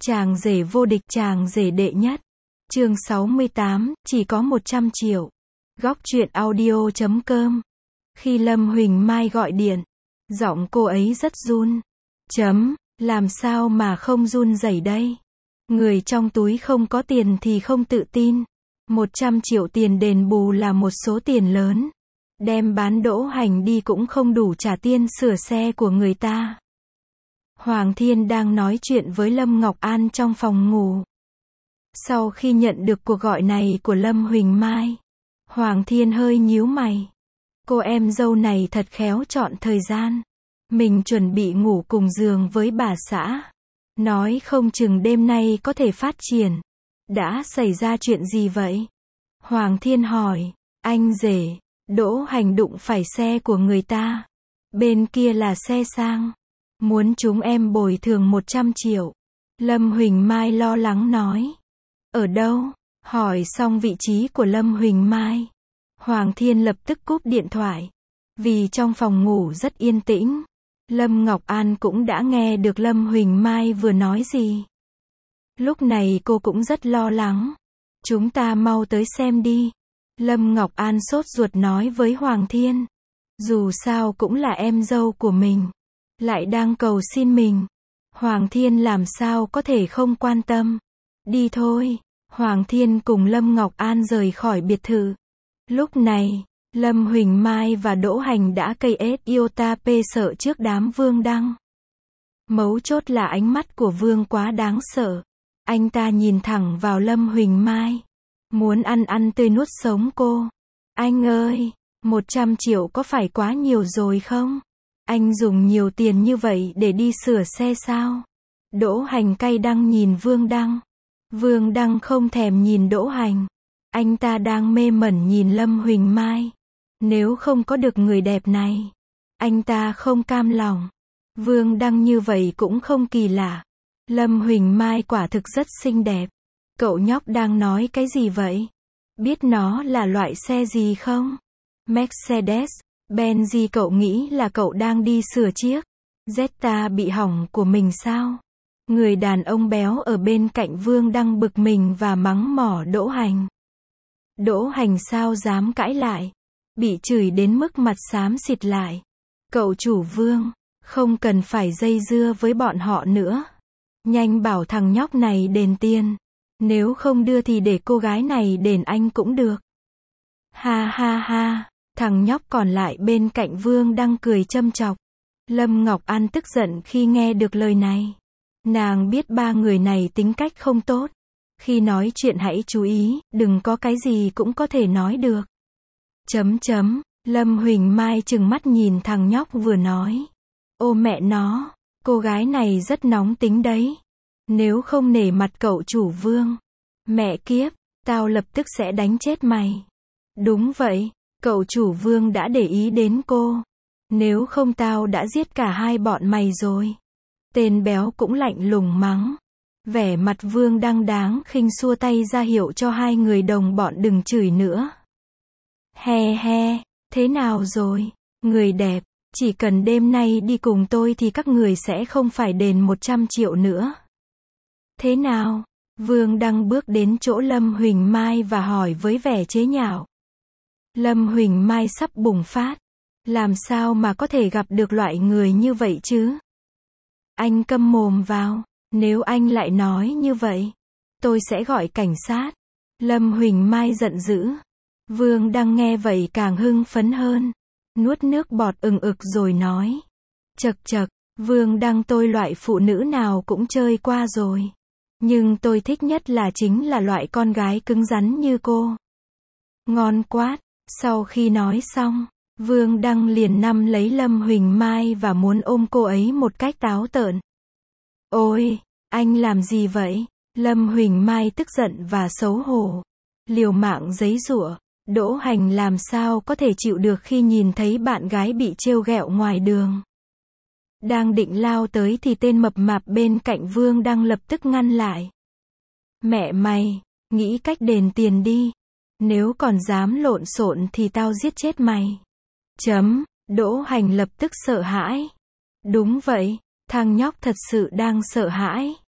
Chàng rể vô địch, chàng rể đệ nhất. Chương 68, chỉ có 100 triệu. Góc truyện audio.com. Khi Lâm Huỳnh Mai gọi điện, giọng cô ấy rất run. Làm sao mà không run rẩy đây? Người trong túi không có tiền thì không tự tin. 100 triệu tiền đền bù là một số tiền lớn. Đem bán Đỗ Hành đi cũng không đủ trả tiền sửa xe của người ta. Hoàng Thiên đang nói chuyện với Lâm Ngọc An trong phòng ngủ. Sau khi nhận được cuộc gọi này của Lâm Huỳnh Mai, Hoàng Thiên hơi nhíu mày. Cô em dâu này thật khéo chọn thời gian. Mình chuẩn bị ngủ cùng giường với bà xã. Nói không chừng đêm nay có thể phát triển. Đã xảy ra chuyện gì vậy? Hoàng Thiên hỏi. Anh rể, Đỗ Hành đụng phải xe của người ta. Bên kia là xe sang. Muốn chúng em bồi thường 100 triệu. Lâm Huỳnh Mai lo lắng nói. Ở đâu? Hỏi xong vị trí của Lâm Huỳnh Mai, Hoàng Thiên lập tức cúp điện thoại. Vì trong phòng ngủ rất yên tĩnh, Lâm Ngọc An cũng đã nghe được Lâm Huỳnh Mai vừa nói gì. Lúc này cô cũng rất lo lắng. Chúng ta mau tới xem đi. Lâm Ngọc An sốt ruột nói với Hoàng Thiên. Dù sao cũng là em dâu của mình, lại đang cầu xin mình. Hoàng Thiên làm sao có thể không quan tâm. Đi thôi. Hoàng Thiên cùng Lâm Ngọc An rời khỏi biệt thự. Lúc này, Lâm Huỳnh Mai và Đỗ Hành đã cây iota p sợ trước đám Vương Đăng. Mấu chốt là ánh mắt của Vương quá đáng sợ. Anh ta nhìn thẳng vào Lâm Huỳnh Mai, muốn ăn tươi nuốt sống cô. Anh ơi, 100 triệu có phải quá nhiều rồi không? Anh dùng nhiều tiền như vậy để đi sửa xe sao? Đỗ Hành cay đắng nhìn Vương Đăng. Vương Đăng không thèm nhìn Đỗ Hành. Anh ta đang mê mẩn nhìn Lâm Huỳnh Mai. Nếu không có được người đẹp này, anh ta không cam lòng. Vương Đăng như vậy cũng không kỳ lạ. Lâm Huỳnh Mai quả thực rất xinh đẹp. Cậu nhóc đang nói cái gì vậy? Biết nó là loại xe gì không? Mercedes, Benz gì? Cậu nghĩ là cậu đang đi sửa chiếc Jetta bị hỏng của mình sao? Người đàn ông béo ở bên cạnh Vương Đăng bực mình và mắng mỏ Đỗ Hành. Đỗ Hành sao dám cãi lại? Bị chửi đến mức mặt xám xịt lại. Cậu chủ Vương, không cần phải dây dưa với bọn họ nữa. Nhanh bảo thằng nhóc này đền tiền. Nếu không đưa thì để cô gái này đền anh cũng được. Ha ha ha, thằng nhóc còn lại bên cạnh Vương Đăng cười châm chọc. Lâm Ngọc An tức giận khi nghe được lời này. Nàng biết ba người này tính cách không tốt. Khi nói chuyện hãy chú ý, đừng có cái gì cũng có thể nói được. Lâm Huỳnh Mai trừng mắt nhìn thằng nhóc vừa nói. Ô mẹ nó, cô gái này rất nóng tính đấy. Nếu không nể mặt cậu chủ Vương, mẹ kiếp, tao lập tức sẽ đánh chết mày. Đúng vậy, cậu chủ Vương đã để ý đến cô. Nếu không tao đã giết cả hai bọn mày rồi. Tên béo cũng lạnh lùng mắng. Vẻ mặt Vương Đăng đáng khinh xua tay ra hiệu cho hai người đồng bọn đừng chửi nữa. He he, thế nào rồi? Người đẹp, chỉ cần đêm nay đi cùng tôi thì các người sẽ không phải đền 100 triệu nữa. Thế nào? Vương Đăng bước đến chỗ Lâm Huỳnh Mai và hỏi với vẻ chế nhạo. Lâm Huỳnh Mai sắp bùng phát. Làm sao mà có thể gặp được loại người như vậy chứ? Anh câm mồm vào. Nếu anh lại nói như vậy, tôi sẽ gọi cảnh sát. Lâm Huỳnh Mai giận dữ. Vương Đăng nghe vậy càng hưng phấn hơn. Nuốt nước bọt ừng ực rồi nói. Chậc chậc, Vương Đăng tôi loại phụ nữ nào cũng chơi qua rồi. Nhưng tôi thích nhất là chính là loại con gái cứng rắn như cô. Ngon quá. Sau khi nói xong, Vương Đăng liền nắm lấy Lâm Huỳnh Mai và muốn ôm cô ấy một cách táo tợn. Ôi, anh làm gì vậy? Lâm Huỳnh Mai tức giận và xấu hổ. Liều mạng giãy giụa. Đỗ Hành làm sao có thể chịu được khi nhìn thấy bạn gái bị trêu ghẹo ngoài đường. Đang định lao tới thì tên mập mạp bên cạnh Vương Đăng lập tức ngăn lại. Mẹ mày, nghĩ cách đền tiền đi. Nếu còn dám lộn xộn thì tao giết chết mày. Đỗ Hành lập tức sợ hãi. Đúng vậy, thằng nhóc thật sự đang sợ hãi.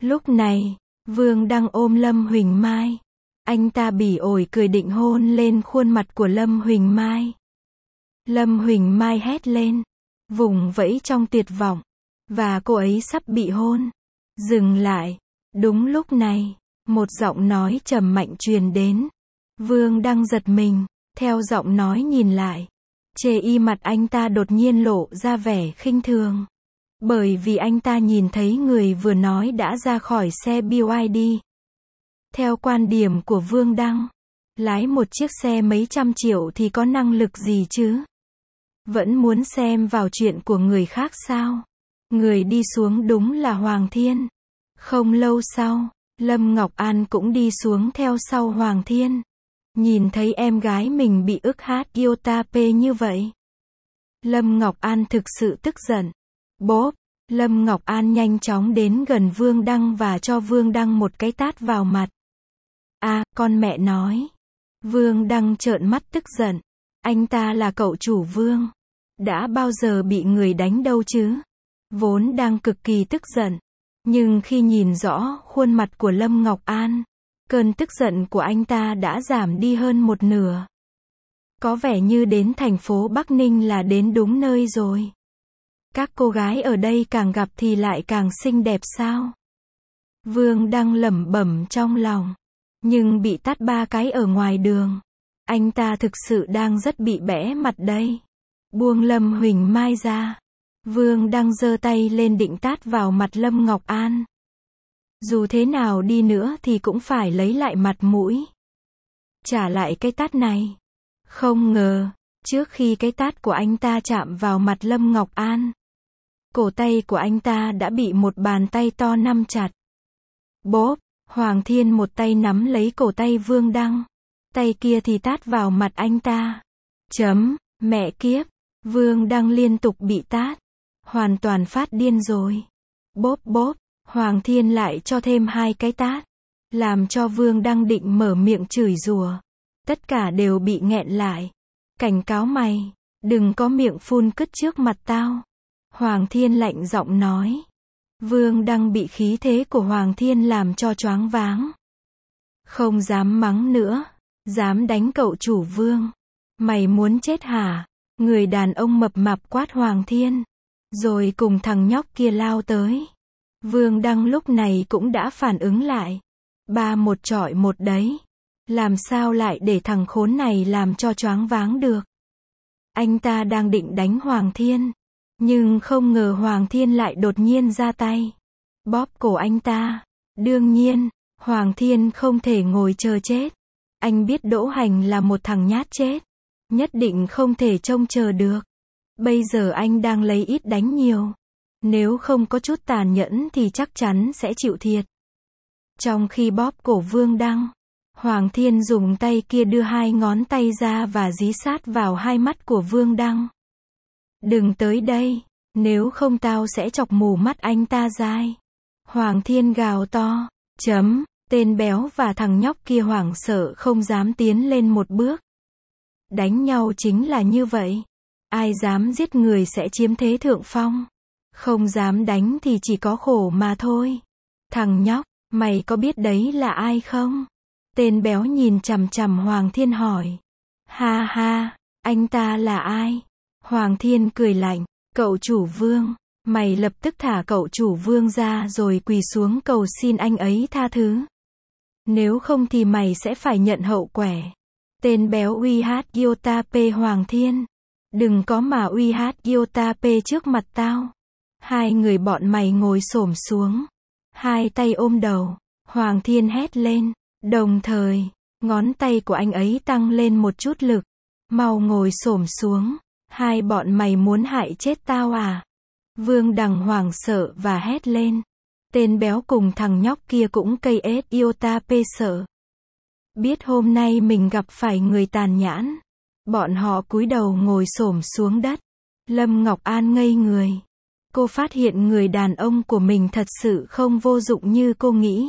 Lúc này, Vương Đăng ôm Lâm Huỳnh Mai. Anh ta bỉ ổi cười định hôn lên khuôn mặt của Lâm Huỳnh Mai. Lâm Huỳnh Mai hét lên, vùng vẫy trong tuyệt vọng, và cô ấy sắp bị hôn. Dừng lại. Đúng lúc này, một giọng nói trầm mạnh truyền đến. Vương Đăng giật mình, theo giọng nói nhìn lại. Chê y mặt anh ta đột nhiên lộ ra vẻ khinh thường. Bởi vì anh ta nhìn thấy người vừa nói đã ra khỏi xe BYD. Theo quan điểm của Vương Đăng, lái một chiếc xe mấy trăm triệu thì có năng lực gì chứ? Vẫn muốn xem vào chuyện của người khác sao? Người đi xuống đúng là Hoàng Thiên. Không lâu sau, Lâm Ngọc An cũng đi xuống theo sau Hoàng Thiên. Nhìn thấy em gái mình bị ức hát Yotape như vậy. Lâm Ngọc An thực sự tức giận. Bốp, Lâm Ngọc An nhanh chóng đến gần Vương Đăng và cho Vương Đăng một cái tát vào mặt. À, con mẹ nói. Vương Đăng trợn mắt tức giận. Anh ta là cậu chủ Vương. Đã bao giờ bị người đánh đâu chứ? Vốn đang cực kỳ tức giận. Nhưng khi nhìn rõ khuôn mặt của Lâm Ngọc An, cơn tức giận của anh ta đã giảm đi hơn một nửa. Có vẻ như đến thành phố Bắc Ninh là đến đúng nơi rồi. Các cô gái ở đây càng gặp thì lại càng xinh đẹp sao? Vương Đăng lẩm bẩm trong lòng. Nhưng bị tát 3 cái ở ngoài đường. Anh ta thực sự đang rất bị bẽ mặt đây. Buông Lâm Huỳnh Mai ra. Vương Đăng giơ tay lên định tát vào mặt Lâm Ngọc An. Dù thế nào đi nữa thì cũng phải lấy lại mặt mũi. Trả lại cái tát này. Không ngờ, trước khi cái tát của anh ta chạm vào mặt Lâm Ngọc An, cổ tay của anh ta đã bị một bàn tay to nắm chặt. Bốp, Hoàng Thiên một tay nắm lấy cổ tay Vương Đăng. Tay kia thì tát vào mặt anh ta. Mẹ kiếp, Vương Đăng liên tục bị tát. Hoàn toàn phát điên rồi. Bốp bốp, Hoàng Thiên lại cho thêm 2 cái tát. Làm cho Vương Đăng định mở miệng chửi rủa. Tất cả đều bị nghẹn lại. Cảnh cáo mày, đừng có miệng phun cứt trước mặt tao. Hoàng Thiên lạnh giọng nói. Vương Đăng bị khí thế của Hoàng Thiên làm cho choáng váng. Không dám mắng nữa. Dám đánh cậu chủ Vương. Mày muốn chết hả? Người đàn ông mập mạp quát Hoàng Thiên. Rồi cùng thằng nhóc kia lao tới. Vương Đăng lúc này cũng đã phản ứng lại. 3-1 đấy. Làm sao lại để thằng khốn này làm cho choáng váng được? Anh ta đang định đánh Hoàng Thiên. Nhưng không ngờ Hoàng Thiên lại đột nhiên ra tay. Bóp cổ anh ta. Đương nhiên, Hoàng Thiên không thể ngồi chờ chết. Anh biết Đỗ Hành là một thằng nhát chết. Nhất định không thể trông chờ được. Bây giờ anh đang lấy ít đánh nhiều. Nếu không có chút tàn nhẫn thì chắc chắn sẽ chịu thiệt. Trong khi bóp cổ Vương Đăng, Hoàng Thiên dùng tay kia đưa 2 ngón tay ra và dí sát vào 2 mắt của Vương Đăng. Đừng tới đây, nếu không tao sẽ chọc mù mắt anh ta dai. Hoàng Thiên gào to. Tên béo và thằng nhóc kia hoảng sợ không dám tiến lên một bước. Đánh nhau chính là như vậy. Ai dám giết người sẽ chiếm thế thượng phong. Không dám đánh thì chỉ có khổ mà thôi. Thằng nhóc, mày có biết đấy là ai không? Tên béo nhìn chằm chằm Hoàng Thiên hỏi. Ha ha, anh ta là ai? Hoàng Thiên cười lạnh. Cậu chủ Vương. Mày lập tức thả cậu chủ Vương ra rồi quỳ xuống cầu xin anh ấy tha thứ. Nếu không thì mày sẽ phải nhận hậu quả. Tên béo uy hát Yotape Hoàng Thiên. Đừng có mà uy hát Yotape trước mặt tao. 2 người bọn mày ngồi xổm xuống. 2 tay ôm đầu. Hoàng Thiên hét lên. Đồng thời, ngón tay của anh ấy tăng lên một chút lực. Mau ngồi xổm xuống. 2 bọn mày muốn hại chết tao à? Vương Đằng hoảng sợ và hét lên. Tên béo cùng thằng nhóc kia cũng cây ết Yotape sợ. Biết hôm nay mình gặp phải người tàn nhẫn. Bọn họ cúi đầu ngồi xổm xuống đất. Lâm Ngọc An ngây người. Cô phát hiện người đàn ông của mình thật sự không vô dụng như cô nghĩ.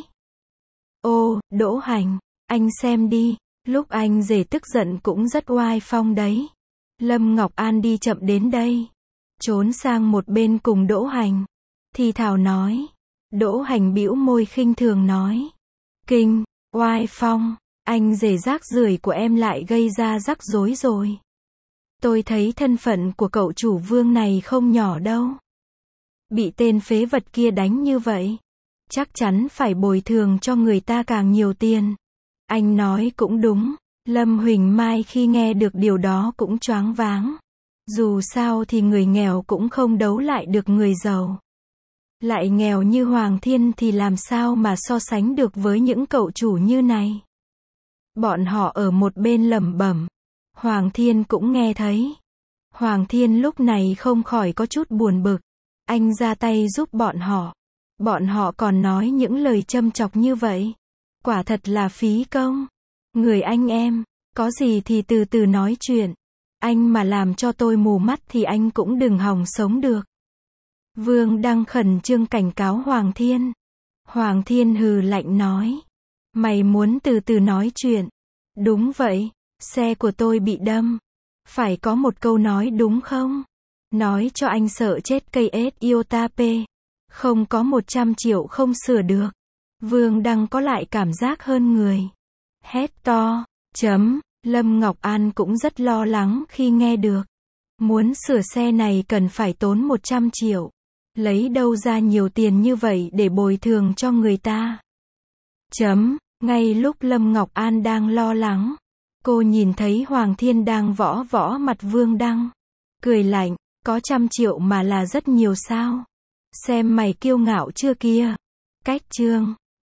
Ô, Đỗ Hành, anh xem đi, lúc anh rể tức giận cũng rất oai phong đấy. Lâm Ngọc An đi chậm đến đây. Trốn sang một bên cùng Đỗ Hành. Thì thảo nói. Đỗ Hành bĩu môi khinh thường nói. Kinh, oai phong, anh rể rác rưởi của em lại gây ra rắc rối rồi. Tôi thấy thân phận của cậu chủ Vương này không nhỏ đâu. Bị tên phế vật kia đánh như vậy, chắc chắn phải bồi thường cho người ta càng nhiều tiền. Anh nói cũng đúng. Lâm Huỳnh Mai khi nghe được điều đó cũng choáng váng. Dù sao thì người nghèo cũng không đấu lại được người giàu. Lại nghèo như Hoàng Thiên thì làm sao mà so sánh được với những cậu chủ như này. Bọn họ ở một bên lẩm bẩm. Hoàng Thiên cũng nghe thấy. Hoàng Thiên lúc này không khỏi có chút buồn bực. Anh ra tay giúp bọn họ. Bọn họ còn nói những lời châm chọc như vậy. Quả thật là phí công. Người anh em, có gì thì từ từ nói chuyện. Anh mà làm cho tôi mù mắt thì anh cũng đừng hòng sống được. Vương Đăng khẩn trương cảnh cáo Hoàng Thiên. Hoàng Thiên hừ lạnh nói. Mày muốn từ từ nói chuyện. Đúng vậy, xe của tôi bị đâm. Phải có một câu nói đúng không? Nói cho anh sợ chết cây ết Iota P. Không có 100 triệu không sửa được. Vương Đăng có lại cảm giác hơn người. Hét to. Lâm Ngọc An cũng rất lo lắng khi nghe được. Muốn sửa xe này cần phải tốn 100 triệu. Lấy đâu ra nhiều tiền như vậy để bồi thường cho người ta. Ngay lúc Lâm Ngọc An đang lo lắng, cô nhìn thấy Hoàng Thiên đang võ mặt Vương Đăng. Cười lạnh, có 100 triệu mà là rất nhiều sao? Xem mày kiêu ngạo chưa kia. Cách chương